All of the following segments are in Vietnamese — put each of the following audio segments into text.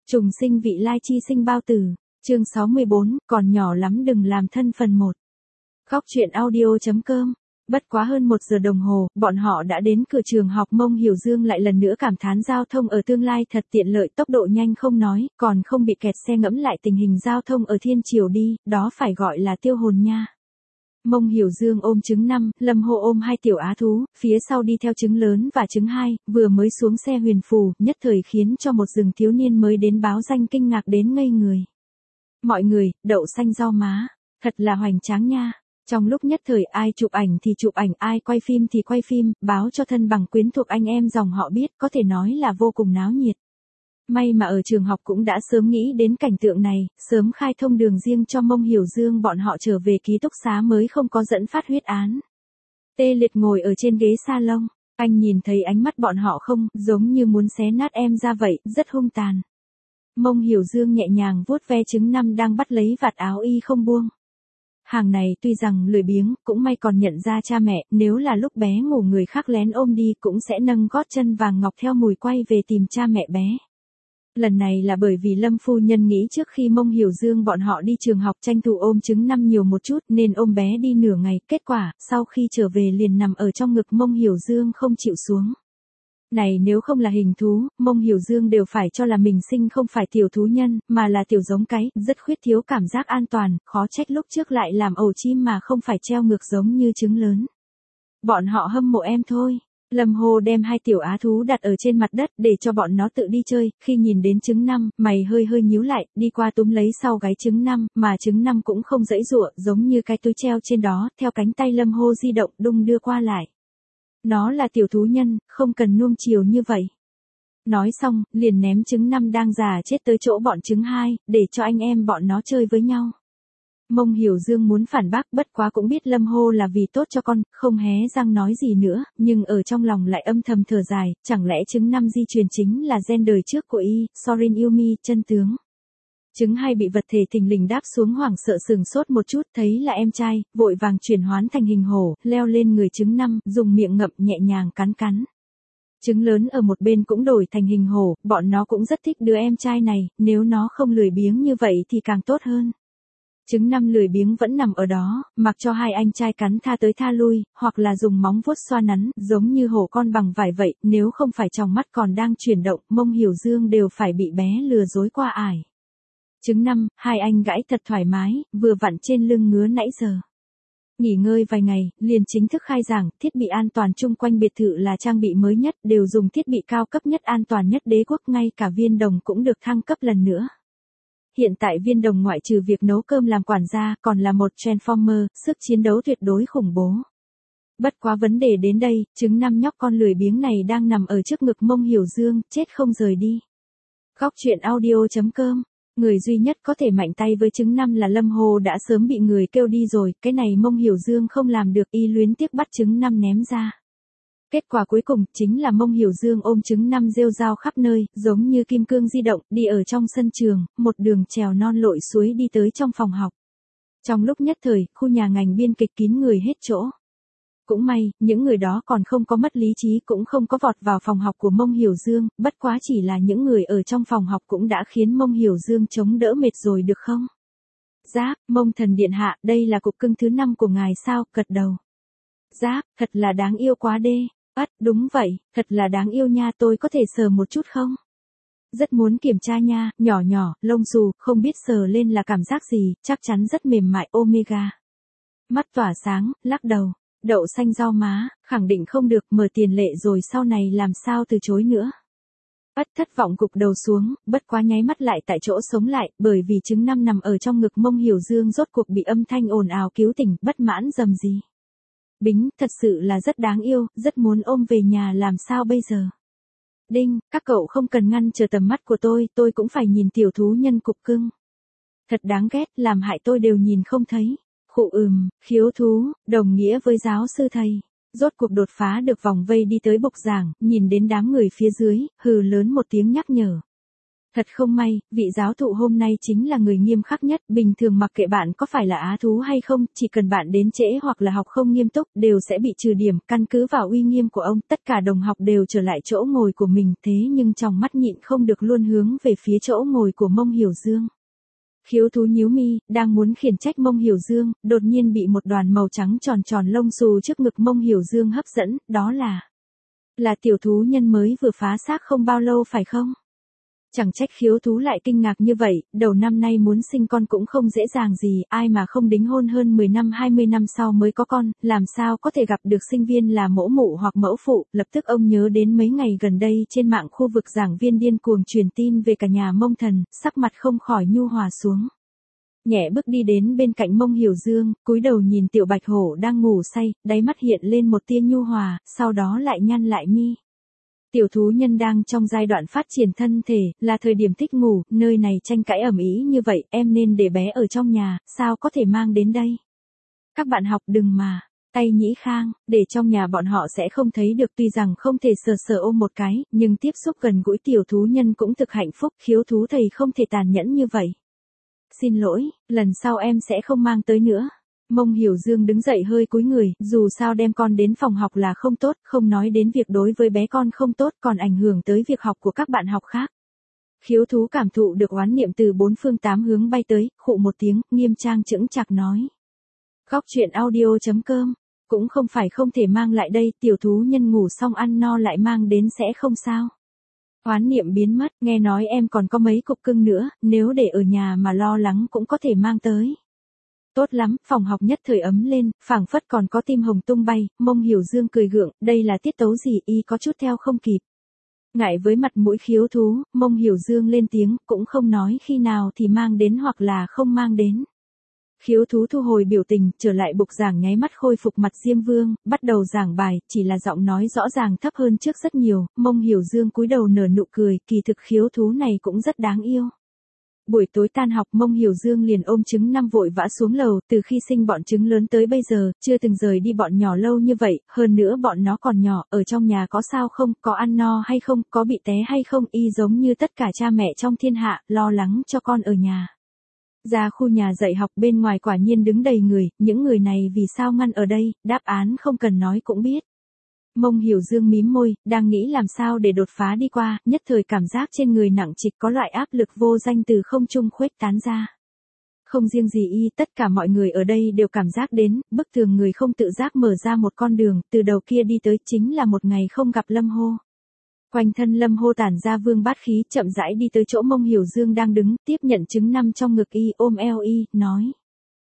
Trùng sinh vị lai chi sinh bao tử, chương 64, còn nhỏ lắm đừng làm thân phần 1. Khóc chuyện audio.com. Bất quá hơn 1 giờ đồng hồ, bọn họ đã đến cửa trường học. Mông Hiểu Dương lại lần nữa cảm thán giao thông ở tương lai thật tiện lợi, tốc độ nhanh không nói, còn không bị kẹt xe. Ngẫm lại tình hình giao thông ở Thiên Triều đi, đó phải gọi là tiêu hồn nha. Mông Hiểu Dương ôm trứng 5, Lâm Hô ôm 2 tiểu á thú, phía sau đi theo trứng lớn và trứng 2, vừa mới xuống xe huyền phù, nhất thời khiến cho một rừng thiếu niên mới đến báo danh kinh ngạc đến ngây người. Mọi người, đậu xanh rau má, thật là hoành tráng nha. Trong lúc nhất thời ai chụp ảnh thì chụp ảnh, ai quay phim thì quay phim, báo cho thân bằng quyến thuộc anh em dòng họ biết, có thể nói là vô cùng náo nhiệt. May mà ở trường học cũng đã sớm nghĩ đến cảnh tượng này, sớm khai thông đường riêng cho Mông Hiểu Dương bọn họ trở về ký túc xá mới không có dẫn phát huyết án. Tê Liệt ngồi ở trên ghế salon, anh nhìn thấy ánh mắt bọn họ không, giống như muốn xé nát em ra vậy, rất hung tàn. Mông Hiểu Dương nhẹ nhàng vuốt ve trứng 5 đang bắt lấy vạt áo y không buông. Hàng này tuy rằng lười biếng, cũng may còn nhận ra cha mẹ, nếu là lúc bé ngủ người khác lén ôm đi cũng sẽ nâng gót chân vàng ngọc theo mùi quay về tìm cha mẹ bé. Lần này là bởi vì Lâm phu nhân nghĩ trước khi Mông Hiểu Dương bọn họ đi trường học tranh thủ ôm trứng 5 nhiều một chút nên ôm bé đi nửa ngày, kết quả, sau khi trở về liền nằm ở trong ngực Mông Hiểu Dương không chịu xuống. Này nếu không là hình thú, Mông Hiểu Dương đều phải cho là mình sinh không phải tiểu thú nhân, mà là tiểu giống cái, rất khuyết thiếu cảm giác an toàn, khó trách lúc trước lại làm ổ chim mà không phải treo ngược giống như trứng lớn. Bọn họ hâm mộ em thôi. Lâm Hồ đem 2 tiểu á thú đặt ở trên mặt đất để cho bọn nó tự đi chơi, khi nhìn đến trứng 5, mày hơi nhíu lại, đi qua túm lấy sau gáy trứng 5, mà trứng 5 cũng không giãy giụa, giống như cái túi treo trên đó, theo cánh tay Lâm Hồ di động đung đưa qua lại. Nó là tiểu thú nhân, không cần nuông chiều như vậy. Nói xong, liền ném trứng 5 đang già chết tới chỗ bọn trứng 2, để cho anh em bọn nó chơi với nhau. Mông Hiểu Dương muốn phản bác, bất quá cũng biết Lâm Hô là vì tốt cho con, không hé răng nói gì nữa, nhưng ở trong lòng lại âm thầm thở dài, chẳng lẽ trứng 5 di truyền chính là gen đời trước của y, Sorin Yumi, chân tướng. Trứng 2 bị vật thể thình lình đáp xuống hoảng sợ sừng sốt một chút, thấy là em trai, vội vàng chuyển hoán thành hình hổ, leo lên người trứng 5, dùng miệng ngậm nhẹ nhàng cắn. Trứng lớn ở một bên cũng đổi thành hình hổ, bọn nó cũng rất thích đứa em trai này, nếu nó không lười biếng như vậy thì càng tốt hơn. Trứng 5 lười biếng vẫn nằm ở đó, mặc cho 2 anh trai cắn tha tới tha lui, hoặc là dùng móng vuốt xoa nắn, giống như hổ con bằng vải vậy, nếu không phải tròng mắt còn đang chuyển động, Mông Hiểu Dương đều phải bị bé lừa dối qua ải. Trứng 5, 2 anh gãi thật thoải mái, vừa vặn trên lưng ngứa nãy giờ. Nghỉ ngơi vài ngày, liền chính thức khai giảng, thiết bị an toàn chung quanh biệt thự là trang bị mới nhất, đều dùng thiết bị cao cấp nhất an toàn nhất đế quốc, ngay cả viên đồng cũng được thăng cấp lần nữa. Hiện tại viên đồng ngoại trừ việc nấu cơm làm quản gia, còn là một Transformer, sức chiến đấu tuyệt đối khủng bố. Bất quá vấn đề đến đây, trứng 5 nhóc con lười biếng này đang nằm ở trước ngực Mông Hiểu Dương, chết không rời đi. Khóc chuyện audio.com. Người duy nhất có thể mạnh tay với trứng 5 là Lâm Hồ đã sớm bị người kêu đi rồi, cái này Mông Hiểu Dương không làm được, y luyến tiếc bắt trứng 5 ném ra. Kết quả cuối cùng chính là Mông Hiểu Dương ôm trứng 5 rêu rao khắp nơi, giống như kim cương di động, đi ở trong sân trường, một đường trèo non lội suối đi tới trong phòng học. Trong lúc nhất thời, khu nhà ngành biên kịch kín người hết chỗ. Cũng may, những người đó còn không có mất lý trí, cũng không có vọt vào phòng học của Mông Hiểu Dương, bất quá chỉ là những người ở trong phòng học cũng đã khiến Mông Hiểu Dương chống đỡ mệt rồi được không? Giáp, Mông thần điện hạ, đây là cục cưng thứ 5 của ngài sao, gật đầu. Giáp, thật là đáng yêu quá đê. Đúng vậy, thật là đáng yêu nha, tôi có thể sờ một chút không? Rất muốn kiểm tra nha, nhỏ, lông xù, không biết sờ lên là cảm giác gì, chắc chắn rất mềm mại, omega. Mắt tỏa sáng, lắc đầu, đậu xanh rau má, khẳng định không được, mở tiền lệ rồi sau này làm sao từ chối nữa. Thất vọng gục đầu xuống, bất quá nháy mắt lại tại chỗ sống lại, bởi vì trứng 5 nằm ở trong ngực Mông Hiểu Dương rốt cuộc bị âm thanh ồn ào cứu tỉnh, bất mãn rầm rì. Bính, thật sự là rất đáng yêu, rất muốn ôm về nhà, làm sao bây giờ? Đinh, các cậu không cần ngăn trở tầm mắt của tôi cũng phải nhìn tiểu thú nhân cục cưng. Thật đáng ghét, làm hại tôi đều nhìn không thấy. Khụ khiếu thú, đồng nghĩa với giáo sư thầy. Rốt cuộc đột phá được vòng vây đi tới bục giảng, nhìn đến đám người phía dưới, hừ lớn một tiếng nhắc nhở. Thật không may, vị giáo thụ hôm nay chính là người nghiêm khắc nhất, bình thường mặc kệ bạn có phải là á thú hay không, chỉ cần bạn đến trễ hoặc là học không nghiêm túc, đều sẽ bị trừ điểm, căn cứ vào uy nghiêm của ông, tất cả đồng học đều trở lại chỗ ngồi của mình, thế nhưng trong mắt nhịn không được luôn hướng về phía chỗ ngồi của Mông Hiểu Dương. Khiếu thú nhíu mi, đang muốn khiển trách Mông Hiểu Dương, đột nhiên bị một đoàn màu trắng tròn tròn lông xù trước ngực Mông Hiểu Dương hấp dẫn, đó là tiểu thú nhân mới vừa phá xác không bao lâu phải không? Chẳng trách khiếu thú lại kinh ngạc như vậy, đầu năm nay muốn sinh con cũng không dễ dàng gì, ai mà không đính hôn hơn 10 năm 20 năm sau mới có con, làm sao có thể gặp được sinh viên là mẫu mụ hoặc mẫu phụ, lập tức ông nhớ đến mấy ngày gần đây trên mạng khu vực giảng viên điên cuồng truyền tin về cả nhà Mông Thần, sắc mặt không khỏi nhu hòa xuống. Nhẹ bước đi đến bên cạnh Mông Hiểu Dương, cúi đầu nhìn tiểu bạch hổ đang ngủ say, đáy mắt hiện lên một tia nhu hòa, sau đó lại nhăn lại mi. Tiểu thú nhân đang trong giai đoạn phát triển thân thể, là thời điểm thích ngủ, nơi này tranh cãi ầm ĩ như vậy, em nên để bé ở trong nhà, sao có thể mang đến đây? Các bạn học đừng mà, tay nhĩ khang, để trong nhà bọn họ sẽ không thấy được, tuy rằng không thể sờ sờ ôm một cái, nhưng tiếp xúc gần gũi tiểu thú nhân cũng thực hạnh phúc, khiếu thú thầy không thể tàn nhẫn như vậy. Xin lỗi, lần sau em sẽ không mang tới nữa. Mông Hiểu Dương đứng dậy hơi cúi người, dù sao đem con đến phòng học là không tốt, không nói đến việc đối với bé con không tốt, còn ảnh hưởng tới việc học của các bạn học khác. Khiếu thú cảm thụ được oán niệm từ bốn phương tám hướng bay tới, khụ một tiếng, nghiêm trang chững chạc nói. Góc truyện audio.com, cũng không phải không thể mang lại đây, tiểu thú nhân ngủ xong ăn no lại mang đến sẽ không sao. Oán niệm biến mất, nghe nói em còn có mấy cục cưng nữa, nếu để ở nhà mà lo lắng cũng có thể mang tới. Tốt lắm, phòng học nhất thời ấm lên, phảng phất còn có tim hồng tung bay, Mông Hiểu Dương cười gượng, đây là tiết tấu gì, y có chút theo không kịp. Ngại với mặt mũi khiếu thú, Mông Hiểu Dương lên tiếng, cũng không nói khi nào thì mang đến hoặc là không mang đến. Khiếu thú thu hồi biểu tình, trở lại bục giảng nháy mắt khôi phục mặt Diêm Vương, bắt đầu giảng bài, chỉ là giọng nói rõ ràng thấp hơn trước rất nhiều, Mông Hiểu Dương cúi đầu nở nụ cười, kỳ thực khiếu thú này cũng rất đáng yêu. Buổi tối tan học Mông Hiểu Dương liền ôm trứng năm vội vã xuống lầu, từ khi sinh bọn trứng lớn tới bây giờ, chưa từng rời đi bọn nhỏ lâu như vậy, hơn nữa bọn nó còn nhỏ, ở trong nhà có sao không, có ăn no hay không, có bị té hay không, y giống như tất cả cha mẹ trong thiên hạ, lo lắng cho con ở nhà. Ra khu nhà dạy học bên ngoài quả nhiên đứng đầy người, những người này vì sao ngăn ở đây, đáp án không cần nói cũng biết. Mông Hiểu Dương mím môi, đang nghĩ làm sao để đột phá đi qua, nhất thời cảm giác trên người nặng trịch có loại áp lực vô danh từ không trung khuếch tán ra. Không riêng gì y, tất cả mọi người ở đây đều cảm giác đến, bức tường người không tự giác mở ra một con đường, từ đầu kia đi tới chính là một ngày không gặp Lâm Hô. Quanh thân Lâm Hô tản ra vương bát khí, chậm rãi đi tới chỗ Mông Hiểu Dương đang đứng, tiếp nhận trứng năm trong ngực y, ôm eo y, nói.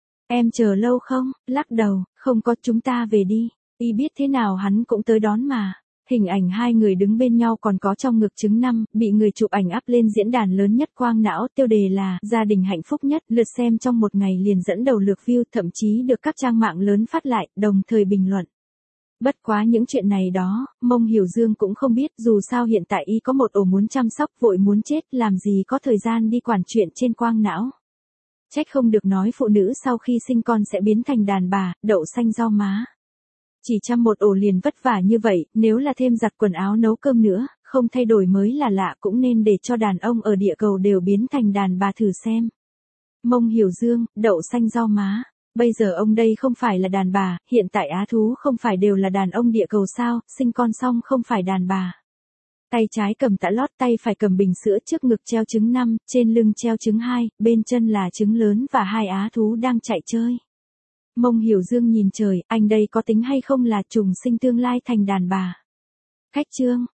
Em chờ lâu không, lắc đầu, không có, chúng ta về đi. Y biết thế nào hắn cũng tới đón mà. Hình ảnh hai người đứng bên nhau còn có trong ngực trứng năm, bị người chụp ảnh up lên diễn đàn lớn nhất quang não, tiêu đề là gia đình hạnh phúc nhất, lượt xem trong một ngày liền dẫn đầu lượt view, thậm chí được các trang mạng lớn phát lại, đồng thời bình luận. Bất quá những chuyện này đó, Mông Hiểu Dương cũng không biết, dù sao hiện tại y có một ổ muốn chăm sóc, vội muốn chết, làm gì có thời gian đi quản chuyện trên quang não. Trách không được nói phụ nữ sau khi sinh con sẽ biến thành đàn bà, đậu xanh rau má. Chỉ chăm một ổ liền vất vả như vậy, nếu là thêm giặt quần áo nấu cơm nữa, không thay đổi mới là lạ, cũng nên để cho đàn ông ở địa cầu đều biến thành đàn bà thử xem. Mông Hiểu Dương, đậu xanh rau má. Bây giờ ông đây không phải là đàn bà, hiện tại á thú không phải đều là đàn ông địa cầu sao, sinh con xong không phải đàn bà. Tay trái cầm tã lót, tay phải cầm bình sữa, trước ngực treo trứng 5, trên lưng treo trứng 2, bên chân là trứng lớn và hai á thú đang chạy chơi. Mông Hiểu Dương nhìn trời, anh đây có tính hay không là trùng sinh tương lai thành đàn bà. Khách trương,